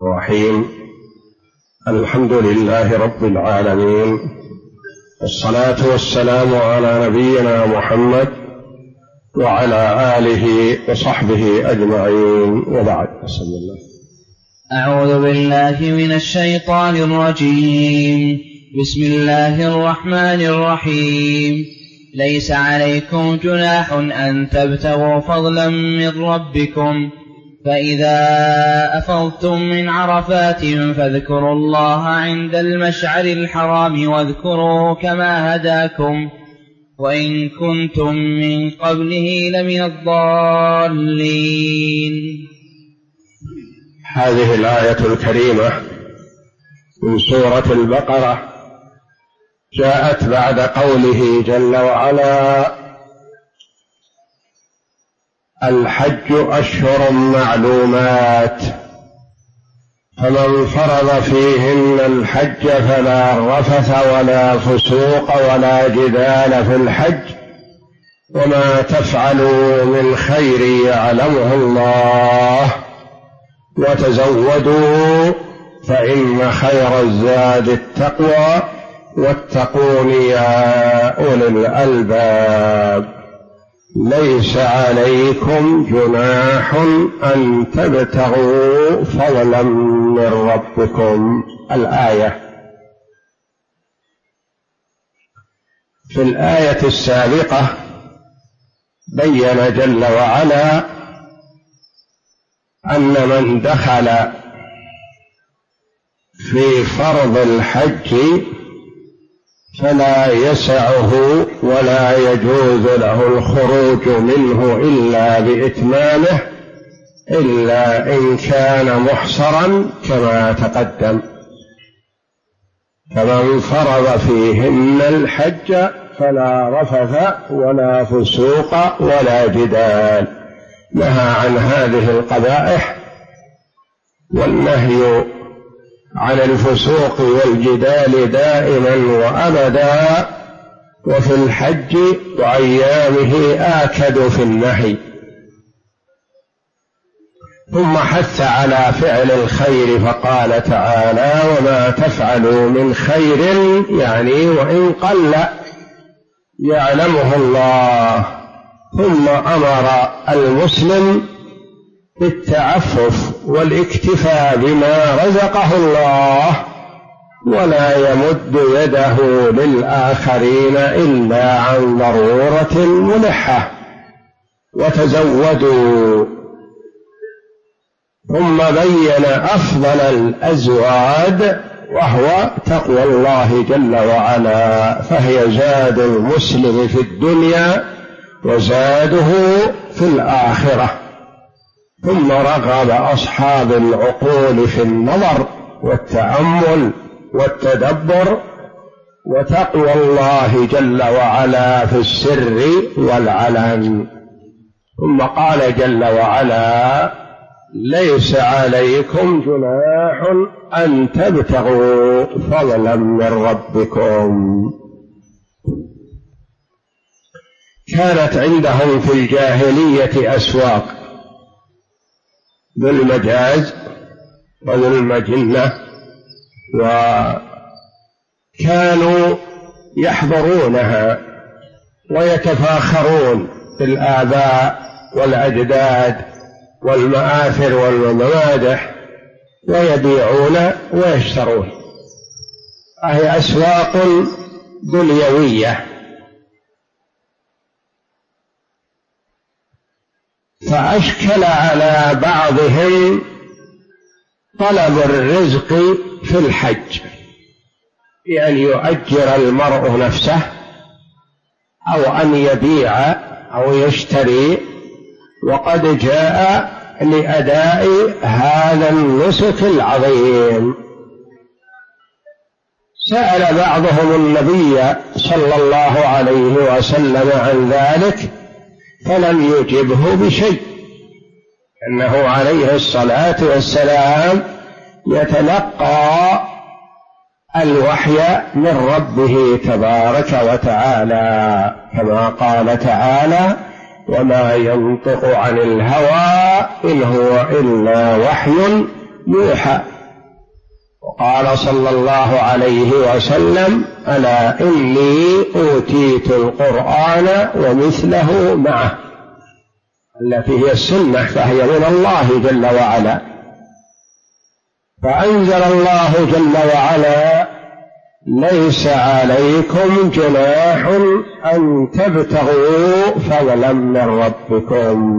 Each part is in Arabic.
الرحيم. الحمد لله رب العالمين، والصلاة والسلام على نبينا محمد وعلى آله وصحبه أجمعين، وبعد. بسم الله. أعوذ بالله من الشيطان الرجيم. بسم الله الرحمن الرحيم. ليس عليكم جناح أن تبتغوا فضلا من ربكم، فإذا أفضتم من عرفات فاذكروا الله عند المشعر الحرام واذكروه كما هداكم وإن كنتم من قبله لمن الضالين. هذه الآية الكريمة من سورة البقرة جاءت بعد قوله جل وعلا: الحج أشهر معلومات، فمن فرض فيهن الحج فلا رفث ولا فسوق ولا جدال في الحج، وما تفعلوا من خير يعلمه الله، وتزودوا فإن خير الزاد التقوى، واتقون يا أولي الألباب. ليس عليكم جناح أن تبتغوا فضلا من ربكم. الآية. في الآية السابقة بين جل وعلا أن من دخل في فرض الحج فلا يسعه ولا يجوز له الخروج منه إلا بإتمامه، إلا إن كان محصرا كما تقدم. فمن فرض فيهن الحج فلا رفث ولا فسوق ولا جدال، نهى عن هذه القبائح، والنهي عن الفسوق والجدال دائما وأبدا، وفي الحج وأيامه آكد في النهي. ثم حث على فعل الخير فقال تعالى: وما تفعلوا من خير، يعني وإن قل يعلمه الله. ثم أمر المسلم بالتعفف والاكتفاء بما رزقه الله، ولا يمد يده للآخرين إلا عن ضرورة ملحة. وتزودوا. ثم بين أفضل الأزواد وهو تقوى الله جل وعلا، فهي زاد المسلم في الدنيا وزاده في الآخرة. ثم رغب أصحاب العقول في النظر والتأمل والتدبر وتقوى الله جل وعلا في السر والعلن. ثم قال جل وعلا: ليس عليكم جناح أن تبتغوا فضلا من ربكم. كانت عندهم في الجاهلية أسواق ذو المجاز وذو المجنة، وكانوا يحضرونها ويتفاخرون بالآباء والأجداد والمآثر والممادح، ويبيعون ويشترون. هي أسواق دنيوية. فأشكل على بعضهم طلب الرزق في الحج، بأن يؤجر المرء نفسه أو أن يبيع أو يشتري، وقد جاء لأداء هذا النسك العظيم. سأل بعضهم النبي صلى الله عليه وسلم عن ذلك فلم يجبه بشيء، أنه عليه الصلاة والسلام يتلقى الوحي من ربه تبارك وتعالى، كما قال تعالى: وما ينطق عن الهوى إن هو إلا وحي يوحى. وقال صلى الله عليه وسلم: ألا إني أوتيت القرآن ومثله معه، التي هي السنة، فهي من الله جل وعلا. فأنزل الله جل وعلا: ليس عليكم جناح أن تبتغوا فضلا من ربكم،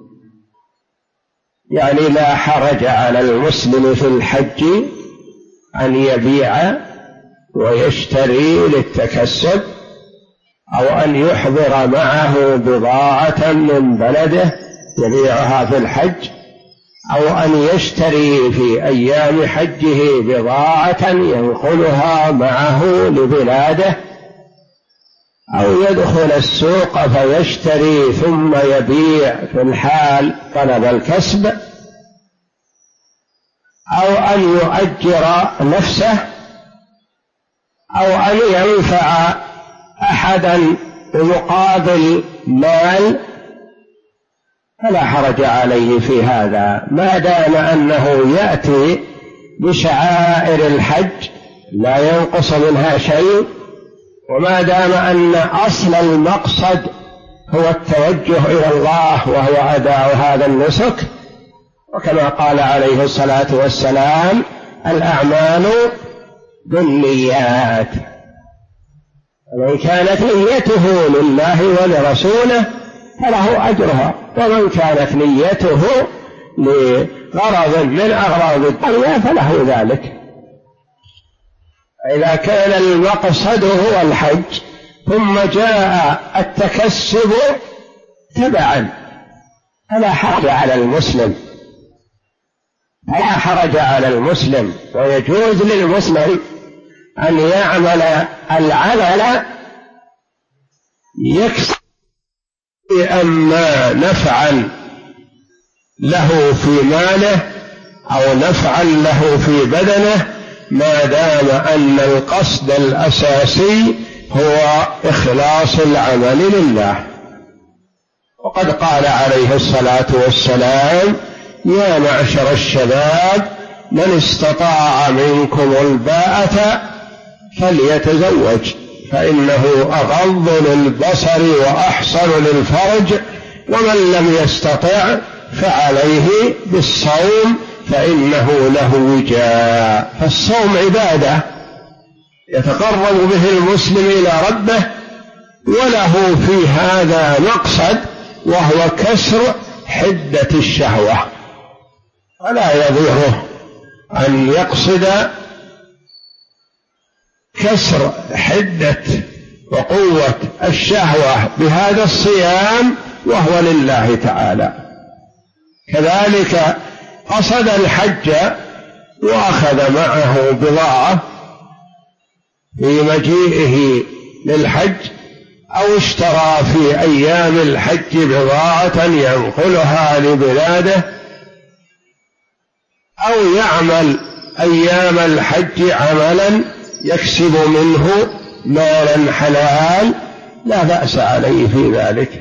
يعني لا حرج على المسلم في الحج أن يبيع ويشتري للتكسب، أو أن يحضر معه بضاعة من بلده يبيعها في الحج، أو أن يشتري في أيام حجه بضاعة ينقلها معه لبلاده، أو يدخل السوق فيشتري ثم يبيع في الحال طلب الكسب، أو أن يؤجر نفسه، أو أن ينفع أحدا بمقابل مال، فلا حرج عليه في هذا، ما دام أنه يأتي بشعائر الحج لا ينقص منها شيء، وما دام أن أصل المقصد هو التوجه إلى الله وهو أداء هذا النسك. وكما قال عليه الصلاة والسلام: الأعمال بالنيات، ومن كانت نيته لله ولرسوله فله أجرها، ومن كانت نيته لغرض من أغراض الدنيا فله ذلك. إذا كان المقصد هو الحج ثم جاء التكسب تبعا فلا حرج على المسلم، لا حرج على المسلم، ويجوز للمسلم أن يعمل العمل يكسب إما نفعا له في ماله أو نفعا له في بدنه، ما دام أن القصد الأساسي هو إخلاص العمل لله. وقد قال عليه الصلاة والسلام: يا معشر الشباب من استطاع منكم الباءة فليتزوج، فإنه أغض للبصر وأحصن للفرج، ومن لم يستطع فعليه بالصوم فإنه له وجاء. فالصوم عبادة يتقرب به المسلم إلى ربه، وله في هذا مقصد وهو كسر حدة الشهوة، فلا يضره أن يقصد كسر حدة وقوة الشهوة بهذا الصيام وهو لله تعالى. كذلك قصد الحج وأخذ معه بضاعة في مجيئه للحج، أو اشترى في أيام الحج بضاعة ينقلها لبلاده، أو يعمل أيام الحج عملا يكسب منه مالا حلال، لا بأس عليه في ذلك.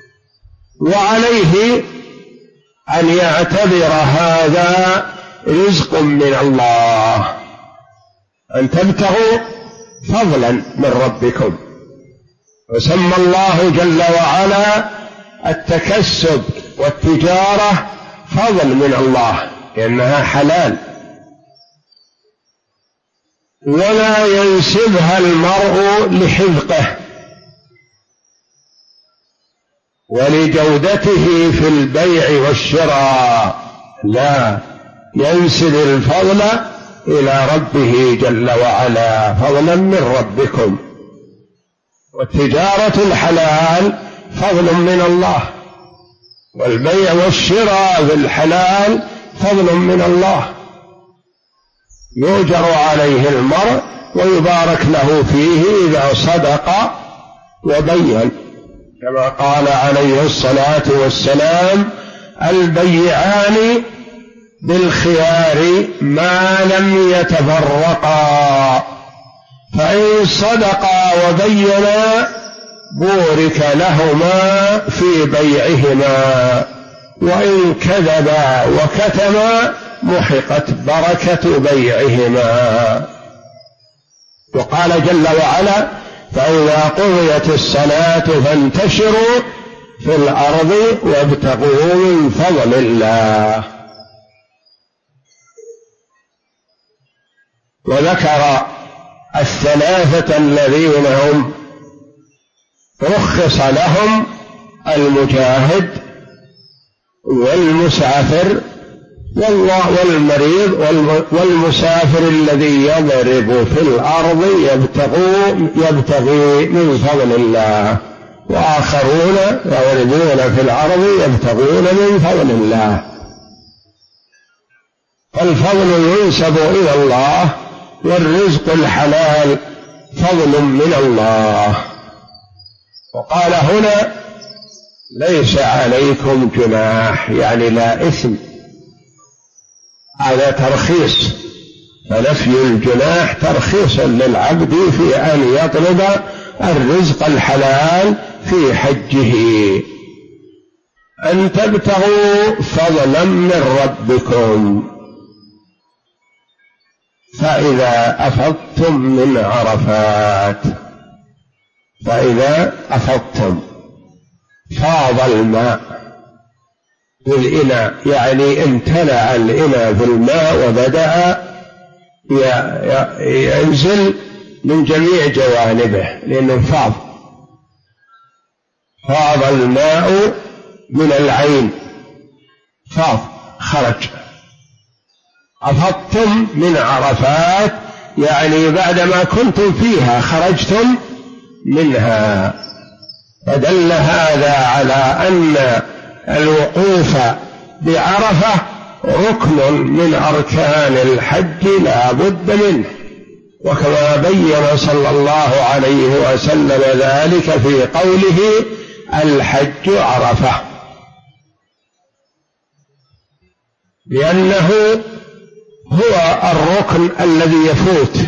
وعليه أن يعتبر هذا رزق من الله، أن تبتغوا فضلا من ربكم. وسمى الله جل وعلا التكسب والتجارة فضل من الله لأنها حلال، ولا ينسبها المرء لحذقه ولجودته في البيع والشراء، لا، ينسب الفضل إلى ربه جل وعلا، فضلا من ربكم. والتجارة الحلال فضل من الله، والبيع والشراء بالحلال فضل من الله، يؤجر عليه المرء ويبارك له فيه إذا صدق وبين، كما قال عليه الصلاة والسلام: البيعان بالخيار ما لم يتفرقا، فإن صدقا وبينا بورك لهما في بيعهما، وإن كذبا وكتما محقت بركة بيعهما. وقال جل وعلا: فإذا قضيت الصلاة فانتشروا في الأرض وابتغوا من فضل الله. وذكر الثلاثة الذين هم رخص لهم: المجاهد والمسافر والمريض والمسافر الذي يضرب في الأرض يبتغي من فضل الله، وآخرون يضربون في الأرض يبتغون من فضل الله. فالفضل ينسب إلى الله، والرزق الحلال فضل من الله. وقال هنا: ليس عليكم جناح، يعني لا إثم، هذا ترخيص، فنفي الجناح ترخيص للعبد في أن يطلب الرزق الحلال في حجه، أن تبتغوا فضلا من ربكم. فإذا أفضتم من عرفات، فإذا أفضتم فاض الماء بالإناء، يعني امتلأ الإناء بالماء وبدأ ينزل من جميع جوانبه، لأنه فاض الماء من العين، خرج. أفضتم من عرفات، يعني بعدما كنتم فيها خرجتم منها. فدل هذا على أن الوقوف بعرفة ركن من أركان الحج لا بد منه، وكما بين صلى الله عليه وسلم ذلك في قوله: الحج عرفة، لأنه هو الركن الذي يفوت.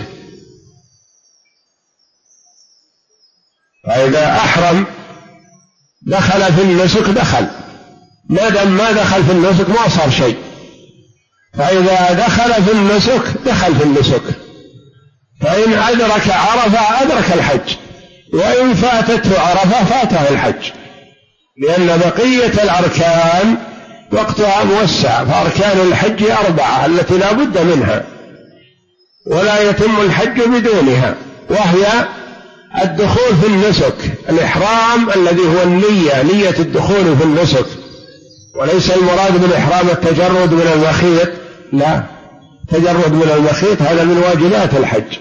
فإذا أحرم دخل في النسك ما دام ما دخل في النسك ما صار شيء، فإذا دخل في النسك دخل في النسك، فإن أدرك عرفة أدرك الحج، وإن فاتته عرفة فاته الحج، لأن بقية الأركان وقتها موسع. فأركان الحج 4 التي لا بد منها ولا يتم الحج بدونها، وهي الدخول في النسك، الإحرام الذي هو النية، نية الدخول في النسك، وليس المراد بالإحرام التجرد من المخيط، لا، تجرد من المخيط هذا من واجبات الحج.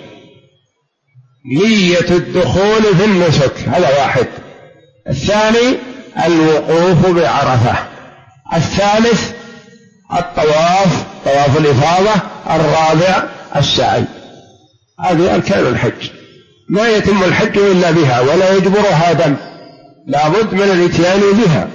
نية الدخول في النسك هذا واحد. الثاني الوقوف بعرفة. الثالث الطواف، طواف الإفاضة. الرابع السعي. هذه أركان الحج، ما يتم الحج إلا بها، ولا يجبرها دم، لا بد من الاتيان بها.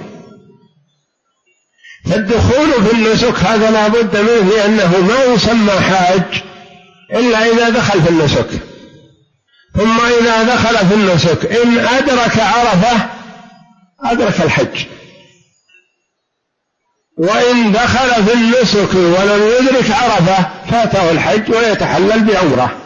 فالدخول في النسك هذا لا بد منه، لأنه ما يسمى حاج إلا إذا دخل في النسك. ثم إذا دخل في النسك إن أدرك عرفة أدرك الحج، وإن دخل في النسك ولم يدرك عرفة فاته الحج ويتحلل بعمرة.